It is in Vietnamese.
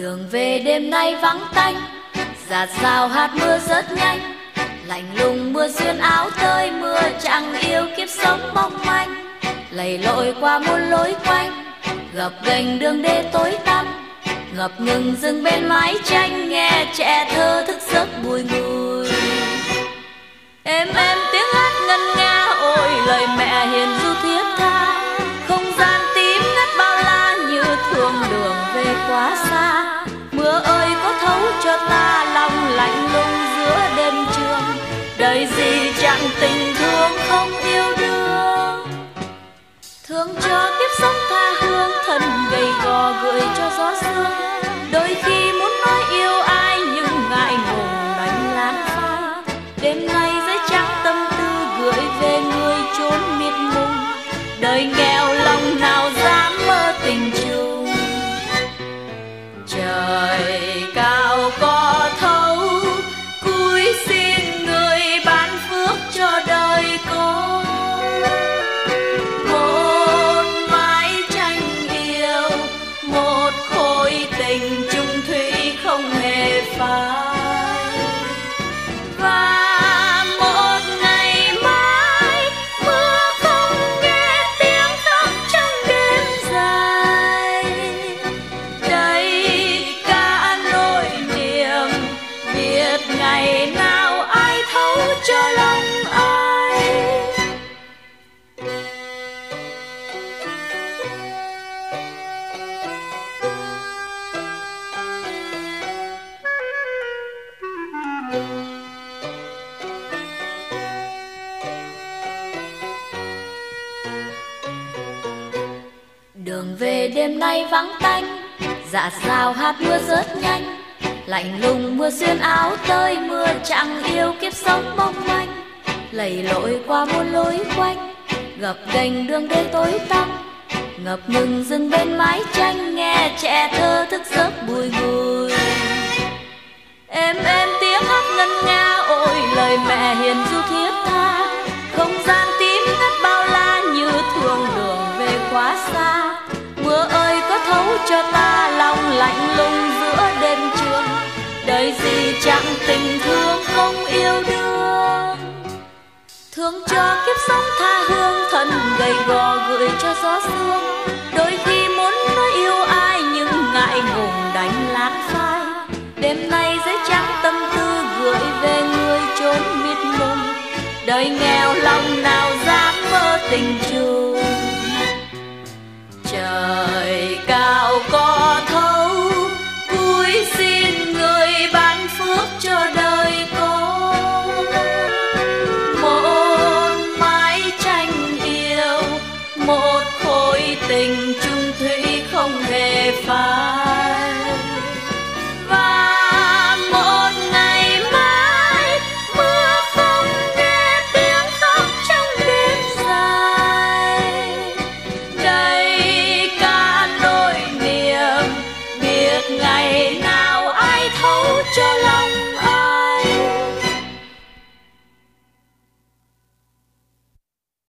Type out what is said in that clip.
Đường về đêm nay vắng tanh, rạt rào hạt mưa rất nhanh, lạnh lùng mưa xuyên áo tơi, mưa chẳng yêu kiếp sống mong manh. Lầy lội qua muôn lối quanh, gập ghềnh đường đê tối tăm, ngập ngừng dừng bên mái tranh, nghe trẻ thơ thức giấc bùi ngùi. Êm tiếng hát ngân nga, ôi lời mẹ hiền ru thiết tha. Không gian tím ngắt bao la, như thương đường về quá xa. Mưa ơi có thấu cho ta lòng lạnh lùng giữa đêm trường, đời gì chẳng tình thương không yêu đương. Thương cho kiếp sống tha hương, thân gầy gò gửi cho gió sương. Đôi khi muốn nói yêu ai nhưng ngại ngùng đành lãng phai. Đêm nay giấy trắng tâm tư gửi về người chốn miệt mùng, đời nghèo lòng nào dám mơ tình chung. Trời cao có thấu, cúi xin người ban phước cho đời con. Một mái tranh yêu, một khối tình chung thủy không hề phai. Và một ngày mai mưa không nghe tiếng khóc trong đêm dài. Đây cả nỗi niềm, biết ngày nào ai thấu cho lòng ai. Đường về đêm nay vắng tanh, rạt rào hạt mưa rớt nhanh, lạnh lùng mưa xuyên áo tơi, mưa chẳng yêu kiếp sống mong manh. Lầy lội qua muôn lối quanh, gập ghềnh đường đê tối tăm, ngập ngừng dừng bên mái tranh, nghe trẻ thơ thức giấc bùi ngùi. Êm tiếng hát ngân nga, ôi lời mẹ hiền ru thiết tha. Không gian tím ngắt bao la, như thương đường về quá xa. Mưa ơi có thấu cho ta lòng lạnh lùng giữa đêm trường, đời gì chẳng tình thương không yêu đương. Thương cho kiếp sống tha hương, thân gầy gò gửi cho gió sương. Đôi khi muốn nói yêu ai nhưng ngại ngùng đành lãng phai. Đêm nay giấy trắng tâm tư gửi về người chốn miệt mùng, đời nghèo lòng nào dám mơ tình chung. Trời cao có thấu, cúi xin người ban phước cho đời con. Một mái tranh yêu, một khối tình chung thủy không hề phai.